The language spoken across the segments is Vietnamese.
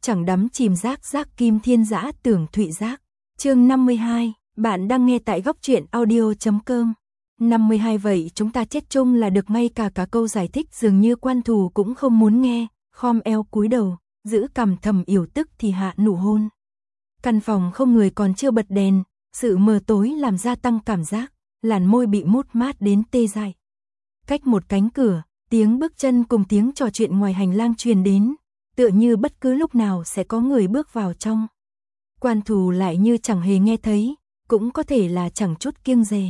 chẳng đắm chìm giác giác kim thiên dã tưởng thụy giác. Chương 52, bạn đang nghe tại góc truyện audio.com. 52 vậy chúng ta chết chung là được, ngay cả câu giải thích dường như Quan Thù cũng không muốn nghe, khom eo cúi đầu, giữ cằm Thẩm Yểu tức thì hạ nụ hôn. Căn phòng không người, còn chưa bật đèn, sự mờ tối làm gia tăng cảm giác, làn môi bị mút mát đến tê dại. Cách một cánh cửa, tiếng bước chân cùng tiếng trò chuyện ngoài hành lang truyền đến, tựa như bất cứ lúc nào sẽ có người bước vào trong. Quan Thù lại như chẳng hề nghe thấy, cũng có thể là chẳng chút kiêng dè.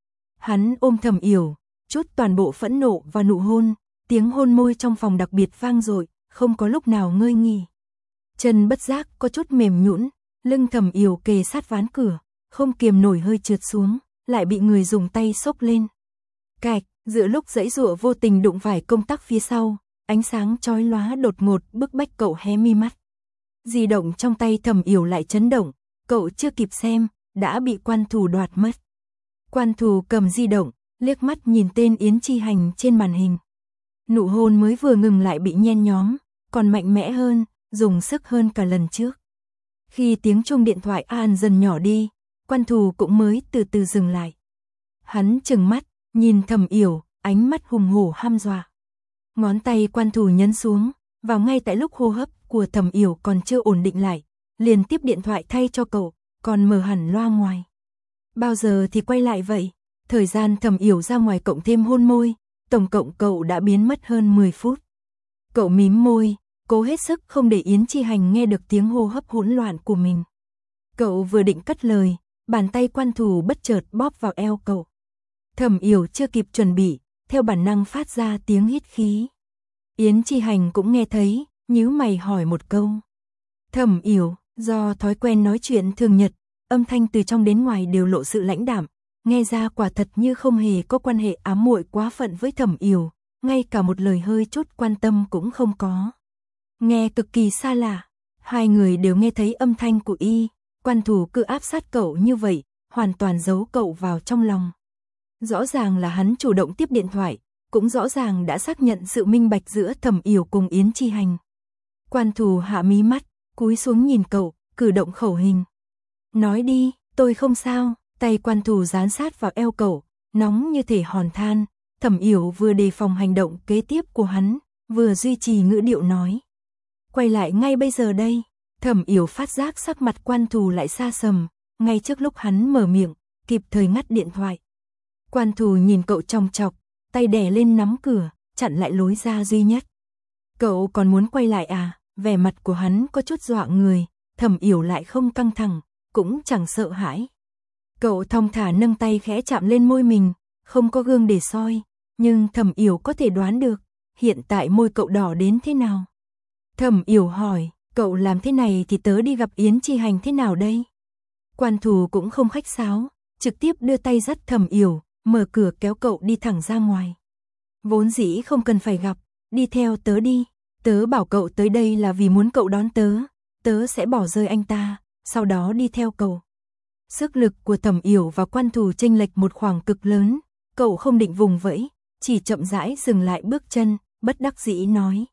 Hắn ôm Thẩm Yểu, chút toàn bộ phẫn nộ và nụ hôn, tiếng hôn môi trong phòng đặc biệt vang dội, không có lúc nào ngơi nghỉ. Chân bất giác có chút mềm nhũn, lưng Thẩm Yểu kề sát ván cửa, không kiềm nổi hơi trượt xuống, lại bị người dùng tay xốc lên. Cạch, giữa lúc giãy giụa vô tình đụng phải công tắc phía sau, ánh sáng chói lóa đột ngột bức bách cậu hé mi mắt. Di động trong tay Thẩm Yểu lại chấn động, cậu chưa kịp xem, đã bị Quan Thù đoạt mất. Quan Thù cầm di động, liếc mắt nhìn tên Yến Chi Hành trên màn hình. Nụ hôn mới vừa ngừng lại bị nhen nhóm, còn mạnh mẽ hơn, dùng sức hơn cả lần trước. Khi tiếng chuông điện thoại an dần nhỏ đi, Quan Thù cũng mới từ từ dừng lại. Hắn trừng mắt, nhìn Thẩm Yểu, ánh mắt hùng hổ hăm dọa. Ngón tay Quan Thù nhấn xuống, vào ngay tại lúc hô hấp của Thẩm Yểu còn chưa ổn định lại, liền tiếp điện thoại thay cho cậu, còn mở hẳn loa ngoài. Bao giờ thì quay lại vậy? Thời gian Thẩm Yểu ra ngoài cộng thêm hôn môi, tổng cộng cậu đã biến mất hơn 10 phút. Cậu mím môi, cố hết sức không để Yến Chi Hành nghe được tiếng hô hấp hỗn loạn của mình. Cậu vừa định cất lời, bàn tay Quan Thù bất chợt bóp vào eo cậu. Thẩm Yểu chưa kịp chuẩn bị, theo bản năng phát ra tiếng hít khí. Yến Chi Hành cũng nghe thấy, nhíu mày hỏi một câu. Thẩm Yểu, do thói quen nói chuyện thường nhật, âm thanh từ trong đến ngoài đều lộ sự lãnh đạm, nghe ra quả thật như không hề có quan hệ ám muội quá phận với Thẩm Yểu, ngay cả một lời hơi chút quan tâm cũng không có. Nghe cực kỳ xa lạ, hai người đều nghe thấy âm thanh của y, Quan Thù cứ áp sát cậu như vậy, hoàn toàn giấu cậu vào trong lòng. Rõ ràng là hắn chủ động tiếp điện thoại, cũng rõ ràng đã xác nhận sự minh bạch giữa Thẩm Yểu cùng Yến Chi Hành. Quan Thù hạ mí mắt, cúi xuống nhìn cậu, cử động khẩu hình. Nói đi, tôi không sao. Tay Quan Thù dán sát vào eo cậu, nóng như thể hòn than. Thẩm Yểu vừa đề phòng hành động kế tiếp của hắn, vừa duy trì ngữ điệu nói. Quay lại ngay bây giờ đây. Thẩm Yểu phát giác sắc mặt Quan Thù lại xa sầm, ngay trước lúc hắn mở miệng, kịp thời ngắt điện thoại. Quan Thù nhìn cậu chòng chọc, tay đè lên nắm cửa, chặn lại lối ra duy nhất. Cậu còn muốn quay lại à? Vẻ mặt của hắn có chút dọa người, Thẩm Yểu lại không căng thẳng, cũng chẳng sợ hãi. Cậu thong thả nâng tay khẽ chạm lên môi mình, không có gương để soi, nhưng Thẩm Yểu có thể đoán được, hiện tại môi cậu đỏ đến thế nào. Thẩm Yểu hỏi, cậu làm thế này thì tớ đi gặp Yến Chi Hành thế nào đây? Quan Thù cũng không khách sáo, trực tiếp đưa tay dắt Thẩm Yểu, mở cửa kéo cậu đi thẳng ra ngoài. Vốn dĩ không cần phải gặp, đi theo tớ đi. Tớ bảo cậu tới đây là vì muốn cậu đón tớ, tớ sẽ bỏ rơi anh ta, sau đó đi theo cậu. Sức lực của Thẩm Yểu và Quan Thù chênh lệch một khoảng cực lớn, cậu không định vùng vẫy, chỉ chậm rãi dừng lại bước chân, bất đắc dĩ nói.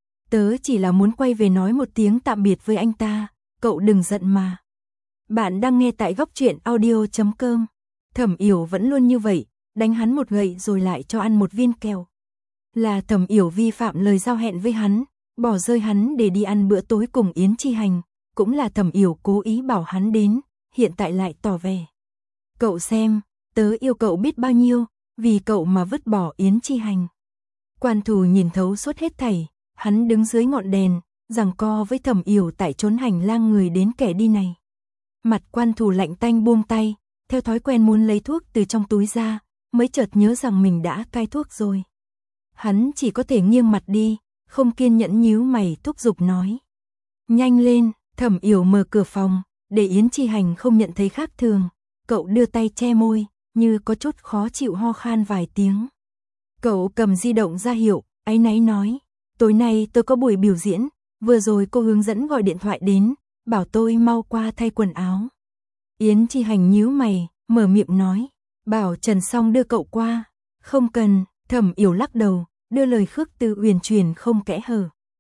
Tớ chỉ là muốn quay về nói một tiếng tạm biệt với anh ta, cậu đừng giận mà. Bạn đang nghe tại góc truyện audio.com. Thẩm Yểu vẫn luôn như vậy, đánh hắn một gậy rồi lại cho ăn một viên kẹo. Là Thẩm Yểu vi phạm lời giao hẹn với hắn, bỏ rơi hắn để đi ăn bữa tối cùng Yến Chi Hành, cũng là Thẩm Yểu cố ý bảo hắn đến, hiện tại lại tỏ vẻ. Cậu xem, tớ yêu cậu biết bao nhiêu, vì cậu mà vứt bỏ Yến Chi Hành. Quan Thù nhìn thấu suốt hết thảy, hắn đứng dưới ngọn đèn, giằng co với Thẩm Yểu tại chốn hành lang người đến kẻ đi này. Mặt Quan Thù lạnh tanh buông tay, theo thói quen muốn lấy thuốc từ trong túi ra, mới chợt nhớ rằng mình đã cai thuốc rồi. Hắn chỉ có thể nghiêng mặt đi, không kiên nhẫn nhíu mày thúc giục nói. Nhanh lên, Thẩm Yểu mở cửa phòng, để Yến Chi Hành không nhận thấy khác thường. Cậu đưa tay che môi, như có chút khó chịu ho khan vài tiếng. Cậu cầm di động ra hiệu, áy náy nói. Tối nay tôi có buổi biểu diễn, vừa rồi cô hướng dẫn gọi điện thoại đến, bảo tôi mau qua thay quần áo. Yến Chi Hành nhíu mày, mở miệng nói. Bảo Trần Song đưa cậu qua. Không cần. Thẩm Yểu lắc đầu, đưa lời khước từ uyển chuyển không kẽ hở.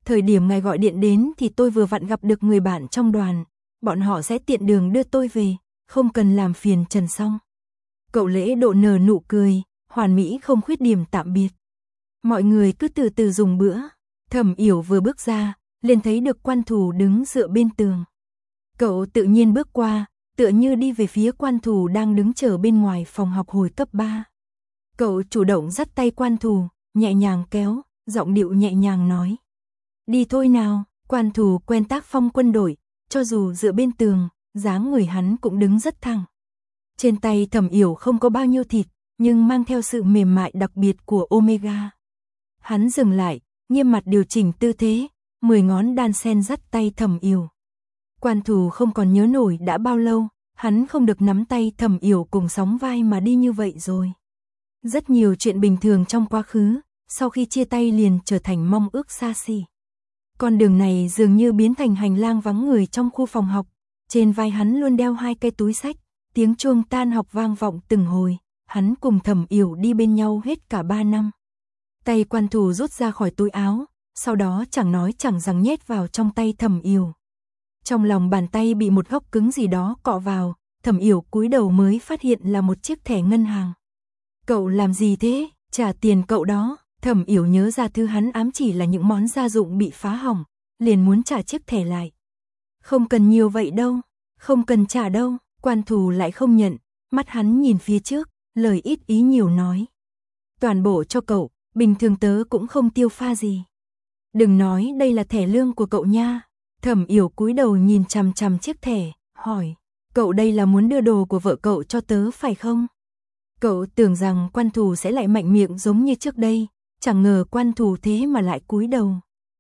Thời điểm ngài gọi điện đến thì tôi vừa vặn gặp được người bạn trong đoàn, bọn họ sẽ tiện đường đưa tôi về, không cần làm phiền Trần Song. Cậu Lễ Độ nở nụ cười, hoàn mỹ không khuyết điểm tạm biệt. Mọi người cứ từ từ dùng bữa. Thẩm Yểu vừa bước ra, liền thấy được Quan Thù đứng dựa bên tường. Cậu tự nhiên bước qua, tựa như đi về phía Quan Thù đang đứng chờ bên ngoài phòng học hồi cấp 3. Cậu chủ động dắt tay Quan Thù, nhẹ nhàng kéo, giọng điệu nhẹ nhàng nói. Đi thôi nào. Quan Thù quen tác phong quân đội, cho dù dựa bên tường, dáng người hắn cũng đứng rất thẳng. Trên tay Thẩm Yểu không có bao nhiêu thịt, nhưng mang theo sự mềm mại đặc biệt của Omega. Hắn dừng lại, nghiêm mặt điều chỉnh tư thế, 10 ngón đan sen dắt tay Thẩm Yểu. Quan Thù không còn nhớ nổi đã bao lâu, hắn không được nắm tay Thẩm Yểu cùng sóng vai mà đi như vậy rồi. Rất nhiều chuyện bình thường trong quá khứ, sau khi chia tay liền trở thành mong ước xa xỉ. Con đường này dường như biến thành hành lang vắng người trong khu phòng học, trên vai hắn luôn đeo 2 cây túi sách, tiếng chuông tan học vang vọng từng hồi, hắn cùng Thẩm Yểu đi bên nhau hết cả 3 năm. Tay Quan Thù rút ra khỏi túi áo, sau đó chẳng nói chẳng rằng nhét vào trong tay Thẩm Yểu. Trong lòng bàn tay bị một góc cứng gì đó cọ vào, Thẩm Yểu cúi đầu mới phát hiện là một chiếc thẻ ngân hàng. Cậu làm gì thế? Trả tiền cậu đó. Thẩm Yểu nhớ ra thứ hắn ám chỉ là những món gia dụng bị phá hỏng, liền muốn trả chiếc thẻ lại. Không cần nhiều vậy đâu, không cần trả đâu. Quan Thù lại không nhận, mắt hắn nhìn phía trước, lời ít ý nhiều nói. Toàn bộ cho cậu, bình thường tớ cũng không tiêu pha gì. Đừng nói đây là thẻ lương của cậu nha. Thẩm Yểu cúi đầu nhìn chằm chằm chiếc thẻ, hỏi, cậu đây là muốn đưa đồ của vợ cậu cho tớ phải không? Cậu tưởng rằng Quan Thù sẽ lại mạnh miệng giống như trước đây, chẳng ngờ Quan Thù thế mà lại cúi đầu.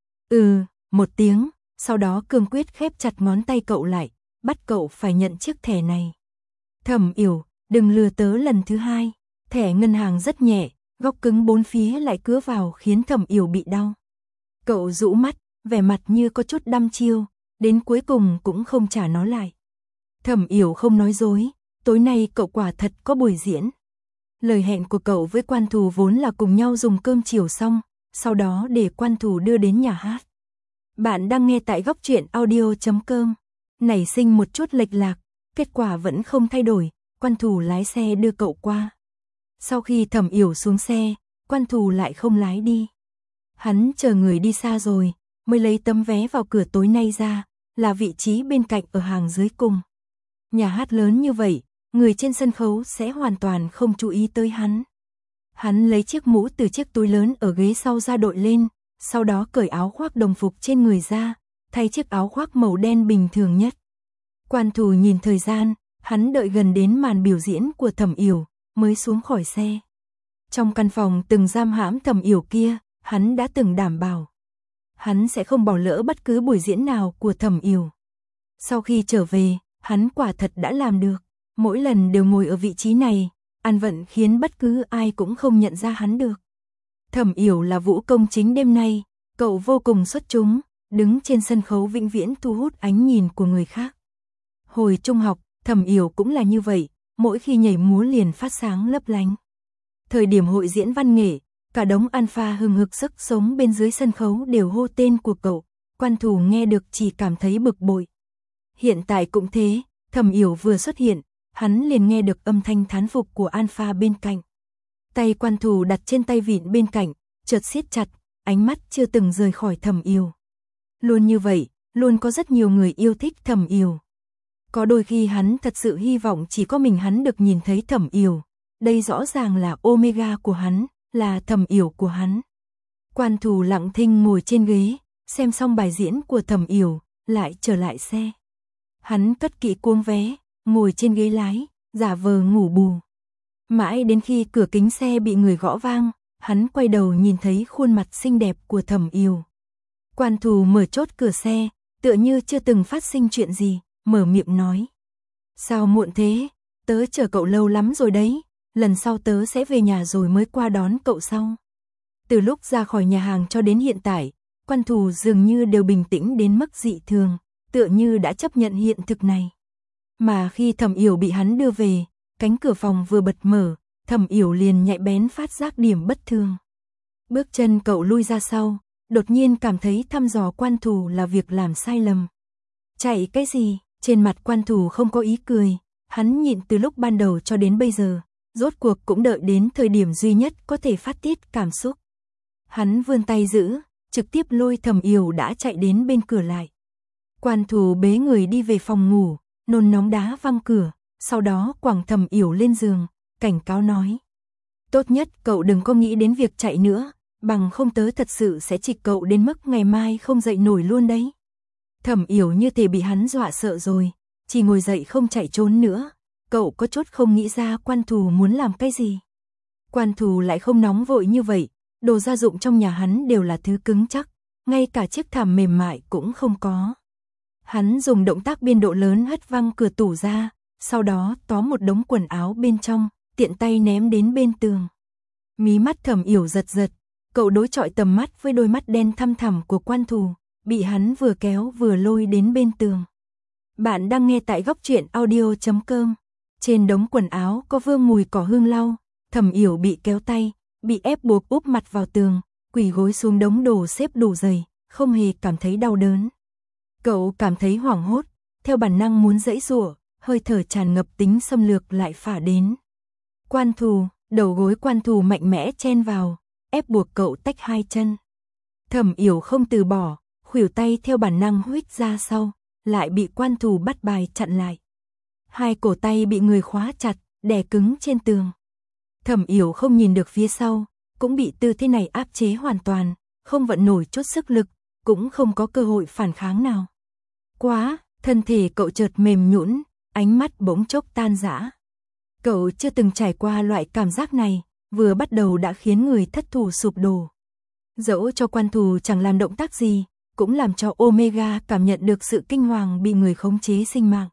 Một tiếng, sau đó cương quyết khép chặt ngón tay cậu lại, bắt cậu phải nhận chiếc thẻ này. Thẩm Yểu, đừng lừa tớ lần thứ hai. Thẻ ngân hàng rất nhẹ, góc cứng bốn phía lại cứa vào khiến Thẩm Yểu bị đau. Cậu rũ mắt, vẻ mặt như có chút đăm chiêu, đến cuối cùng cũng không trả nó lại. Thẩm Yểu không nói dối, tối nay cậu quả thật có buổi diễn. Lời hẹn của cậu với Quan Thù vốn là cùng nhau dùng cơm chiều xong, sau đó để Quan Thù đưa đến nhà hát. Bạn đang nghe tại góc truyện audio.com. Nảy sinh một chút lệch lạc, kết quả vẫn không thay đổi, Quan Thù lái xe đưa cậu qua. Sau khi Thẩm Yểu xuống xe, Quan Thù lại không lái đi. Hắn chờ người đi xa rồi, mới lấy tấm vé vào cửa tối nay ra, là vị trí bên cạnh ở hàng dưới cùng. Nhà hát lớn như vậy, người trên sân khấu sẽ hoàn toàn không chú ý tới hắn. Hắn lấy chiếc mũ từ chiếc túi lớn ở ghế sau ra đội lên, sau đó cởi áo khoác đồng phục trên người ra, thay chiếc áo khoác màu đen bình thường nhất. Quan Thù nhìn thời gian, hắn đợi gần đến màn biểu diễn của Thẩm Yểu, mới xuống khỏi xe. Trong căn phòng từng giam hãm Thẩm Yểu kia, hắn đã từng đảm bảo. Hắn sẽ không bỏ lỡ bất cứ buổi diễn nào của Thẩm Yểu. Sau khi trở về, hắn quả thật đã làm được. Mỗi lần đều ngồi ở vị trí này, an vận khiến bất cứ ai cũng không nhận ra hắn được. Thẩm Yểu là vũ công chính đêm nay, cậu vô cùng xuất chúng, đứng trên sân khấu vĩnh viễn thu hút ánh nhìn của người khác. Hồi trung học, Thẩm Yểu cũng là như vậy, mỗi khi nhảy múa liền phát sáng lấp lánh. Thời điểm hội diễn văn nghệ, cả đống alpha hừng hực sức sống bên dưới sân khấu đều hô tên của cậu, Quan Thù nghe được chỉ cảm thấy bực bội. Hiện tại cũng thế, Thẩm Yểu vừa xuất hiện, hắn liền nghe được âm thanh thán phục của alpha bên cạnh. Tay Quan Thù đặt trên tay vịn bên cạnh, chợt siết chặt, ánh mắt chưa từng rời khỏi Thẩm Yểu. Luôn như vậy, luôn có rất nhiều người yêu thích Thẩm Yểu. Có đôi khi hắn thật sự hy vọng chỉ có mình hắn được nhìn thấy Thẩm Yểu. Đây rõ ràng là Omega của hắn, là Thẩm Yểu của hắn. Quan Thù lặng thinh ngồi trên ghế, xem xong bài diễn của Thẩm Yểu, lại trở lại xe. Hắn cất kỹ cuống vé, ngồi trên ghế lái, giả vờ ngủ bù. Mãi đến khi cửa kính xe bị người gõ vang, hắn quay đầu nhìn thấy khuôn mặt xinh đẹp của Thẩm Yểu. Quan Thù mở chốt cửa xe, tựa như chưa từng phát sinh chuyện gì, mở miệng nói. Sao muộn thế? Tớ chờ cậu lâu lắm rồi đấy, lần sau tớ sẽ về nhà rồi mới qua đón cậu sau. Từ lúc ra khỏi nhà hàng cho đến hiện tại, Quan Thù dường như đều bình tĩnh đến mức dị thường, tựa như đã chấp nhận hiện thực này. Mà khi Thẩm Yểu bị hắn đưa về, cánh cửa phòng vừa bật mở, Thẩm Yểu liền nhạy bén phát giác điểm bất thường. Bước chân cậu lui ra sau, đột nhiên cảm thấy thăm dò Quan Thù là việc làm sai lầm. Chạy cái gì? Trên mặt Quan Thù không có ý cười, hắn nhịn từ lúc ban đầu cho đến bây giờ, rốt cuộc cũng đợi đến thời điểm duy nhất có thể phát tiết cảm xúc. Hắn vươn tay giữ, trực tiếp lôi Thẩm Yểu đã chạy đến bên cửa lại. Quan Thù bế người đi về phòng ngủ, nôn nóng đá văng cửa, sau đó quẳng Thẩm Yểu lên giường, cảnh cáo nói. Tốt nhất cậu đừng có nghĩ đến việc chạy nữa, bằng không tớ thật sự sẽ trịch cậu đến mức ngày mai không dậy nổi luôn đấy. Thẩm Yểu như thể bị hắn dọa sợ rồi, chỉ ngồi dậy không chạy trốn nữa. Cậu có chút không nghĩ ra Quan Thù muốn làm cái gì. Quan Thù lại không nóng vội như vậy, đồ gia dụng trong nhà hắn đều là thứ cứng chắc, ngay cả chiếc thảm mềm mại cũng không có. Hắn dùng động tác biên độ lớn hất văng cửa tủ ra, sau đó tóm một đống quần áo bên trong, tiện tay ném đến bên tường. Mí mắt Thẩm Yểu giật giật, cậu đối chọi tầm mắt với đôi mắt đen thăm thẳm của Quan Thù, bị hắn vừa kéo vừa lôi đến bên tường. Bạn đang nghe tại góc truyện audio.com. Trên đống quần áo có vương mùi cỏ hương lau, Thẩm Yểu bị kéo tay, bị ép buộc úp mặt vào tường, quỳ gối xuống đống đồ xếp đủ dày, không hề cảm thấy đau đớn. Cậu cảm thấy hoảng hốt, theo bản năng muốn giãy giụa, hơi thở tràn ngập tính xâm lược lại phả đến. Quan Thù, đầu gối Quan Thù mạnh mẽ chen vào, ép buộc cậu tách hai chân. Thẩm Yểu không từ bỏ, khuỷu tay theo bản năng huých ra sau, lại bị Quan Thù bắt bài chặn lại. Hai cổ tay bị người khóa chặt, đè cứng trên tường. Thẩm Yểu không nhìn được phía sau, cũng bị tư thế này áp chế hoàn toàn, không vận nổi chút sức lực, cũng không có cơ hội phản kháng nào. Quá, thân thể cậu chợt mềm nhũn, ánh mắt bỗng chốc tan rã. Cậu chưa từng trải qua loại cảm giác này, vừa bắt đầu đã khiến người thất thủ sụp đổ. Dẫu cho Quan Thù chẳng làm động tác gì, cũng làm cho Omega cảm nhận được sự kinh hoàng bị người khống chế sinh mạng.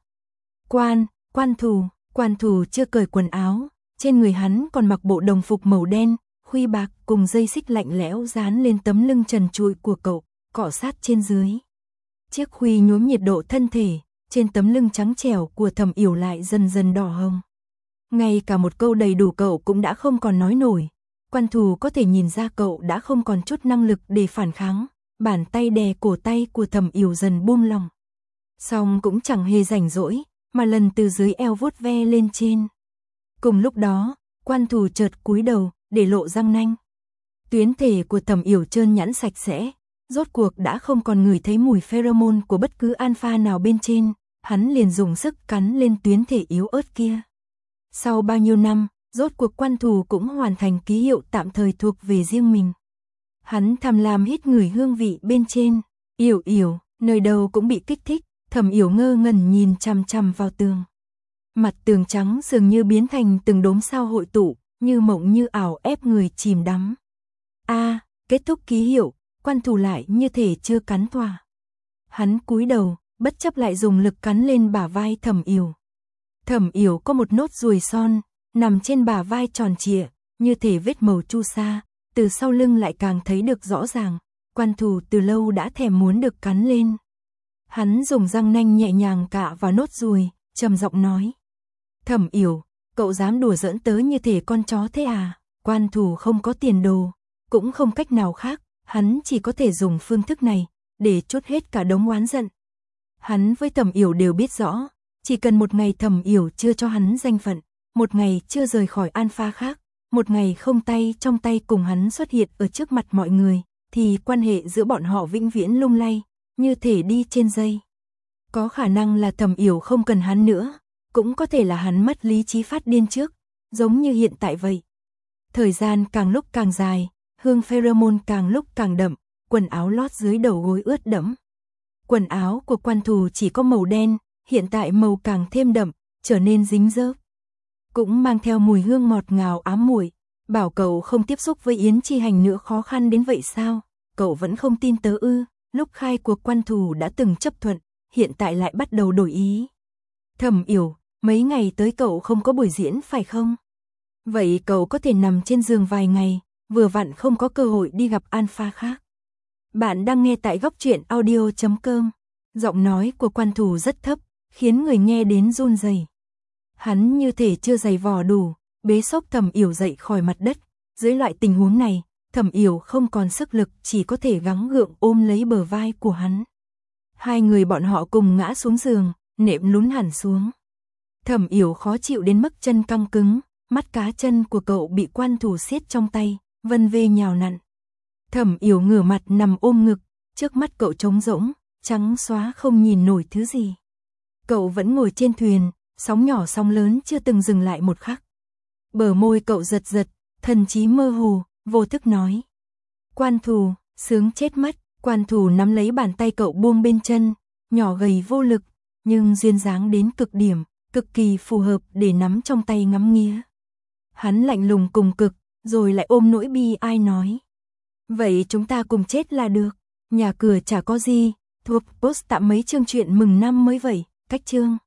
Quan Thù chưa cởi quần áo, trên người hắn còn mặc bộ đồng phục màu đen, khuy bạc cùng dây xích lạnh lẽo dán lên tấm lưng trần trụi của cậu, cọ sát trên dưới. Chiếc khuy nhuốm nhiệt độ thân thể, trên tấm lưng trắng trẻo của Thẩm Yểu lại dần dần đỏ hồng. Ngay cả một câu đầy đủ cậu cũng đã không còn nói nổi. Quan Thù có thể nhìn ra cậu đã không còn chút năng lực để phản kháng, bàn tay đè cổ tay của Thẩm Yểu dần buông lỏng. Song cũng chẳng hề rảnh rỗi, mà lần từ dưới eo vuốt ve lên trên. Cùng lúc đó, Quan Thù chợt cúi đầu, để lộ răng nanh. Tuyến thể của Thẩm Yểu trơn nhẵn sạch sẽ, rốt cuộc đã không còn ngửi thấy mùi pheromone của bất cứ alpha nào bên trên, hắn liền dùng sức cắn lên tuyến thể yếu ớt kia. Sau bao nhiêu năm, rốt cuộc Quan Thù cũng hoàn thành ký hiệu tạm thời thuộc về riêng mình. Hắn tham lam hít ngửi hương vị bên trên, Yểu, nơi đâu cũng bị kích thích, Thẩm Yểu ngơ ngẩn nhìn chằm chằm vào tường. Mặt tường trắng dường như biến thành từng đốm sao hội tụ, như mộng như ảo ép người chìm đắm. Kết thúc ký hiệu, Quan Thù lại như thể chưa cắn thỏa. Hắn cúi đầu, bất chấp lại dùng lực cắn lên bả vai Thẩm Yểu. Thẩm Yểu có một nốt ruồi son, nằm trên bả vai tròn trịa, như thể vết màu chu sa, từ sau lưng lại càng thấy được rõ ràng. Quan Thù từ lâu đã thèm muốn được cắn lên. Hắn dùng răng nanh nhẹ nhàng cạ vào nốt ruồi, trầm giọng nói. Thẩm Yểu, cậu dám đùa giỡn tớ như thể con chó thế à? Quan Thù không có tiền đồ, cũng không cách nào khác, hắn chỉ có thể dùng phương thức này, để trút hết cả đống oán giận. Hắn với Thẩm Yểu đều biết rõ, chỉ cần một ngày Thẩm Yểu chưa cho hắn danh phận, một ngày chưa rời khỏi alpha khác, một ngày không tay trong tay cùng hắn xuất hiện ở trước mặt mọi người, thì quan hệ giữa bọn họ vĩnh viễn lung lay, như thể đi trên dây. Có khả năng là Thẩm Yểu không cần hắn nữa, cũng có thể là hắn mất lý trí phát điên trước, giống như hiện tại vậy. Thời gian càng lúc càng dài, hương pheromone càng lúc càng đậm, quần áo lót dưới đầu gối ướt đẫm. Quần áo của Quan Thù chỉ có màu đen, hiện tại màu càng thêm đậm, trở nên dính dớp. Cũng mang theo mùi hương ngọt ngào ám muội. Bảo cậu không tiếp xúc với Yến Chi Hành nữa khó khăn đến vậy sao? Cậu vẫn không tin tớ ư? Lúc khai cuộc Quan Thù đã từng chấp thuận, hiện tại lại bắt đầu đổi ý. Thẩm Yểu, mấy ngày tới cậu không có buổi diễn phải không? Vậy cậu có thể nằm trên giường vài ngày, vừa vặn không có cơ hội đi gặp alpha khác. Bạn đang nghe tại góc truyện audio.com. Giọng nói của Quan Thù rất thấp, khiến người nghe đến run rẩy. Hắn như thể chưa giày vò đủ, bế xốc Thẩm Yểu dậy khỏi mặt đất. Dưới loại tình huống này, Thẩm Yểu không còn sức lực, chỉ có thể gắng gượng ôm lấy bờ vai của hắn. Hai người bọn họ cùng ngã xuống giường, nệm lún hẳn xuống. Thẩm Yểu khó chịu đến mức chân căng cứng, mắt cá chân của cậu bị quan thủ siết trong tay, vân vê nhào nặn. Thẩm Yểu ngửa mặt nằm ôm ngực, trước mắt cậu trống rỗng, trắng xóa không nhìn nổi thứ gì. Cậu vẫn ngồi trên thuyền, sóng nhỏ sóng lớn chưa từng dừng lại một khắc. Bờ môi cậu giật giật, thần trí mơ hồ, vô thức nói. Quan thủ, sướng chết mất. Quan thủ nắm lấy bàn tay cậu buông bên chân, nhỏ gầy vô lực, nhưng duyên dáng đến cực điểm, cực kỳ phù hợp để nắm trong tay ngắm nghía. Hắn lạnh lùng cùng cực, rồi lại ôm nỗi bi ai nói. Vậy chúng ta cùng chết là được, nhà cửa chả có gì, thuộc post tạm mấy chương truyện mừng năm mới vậy, cách chương.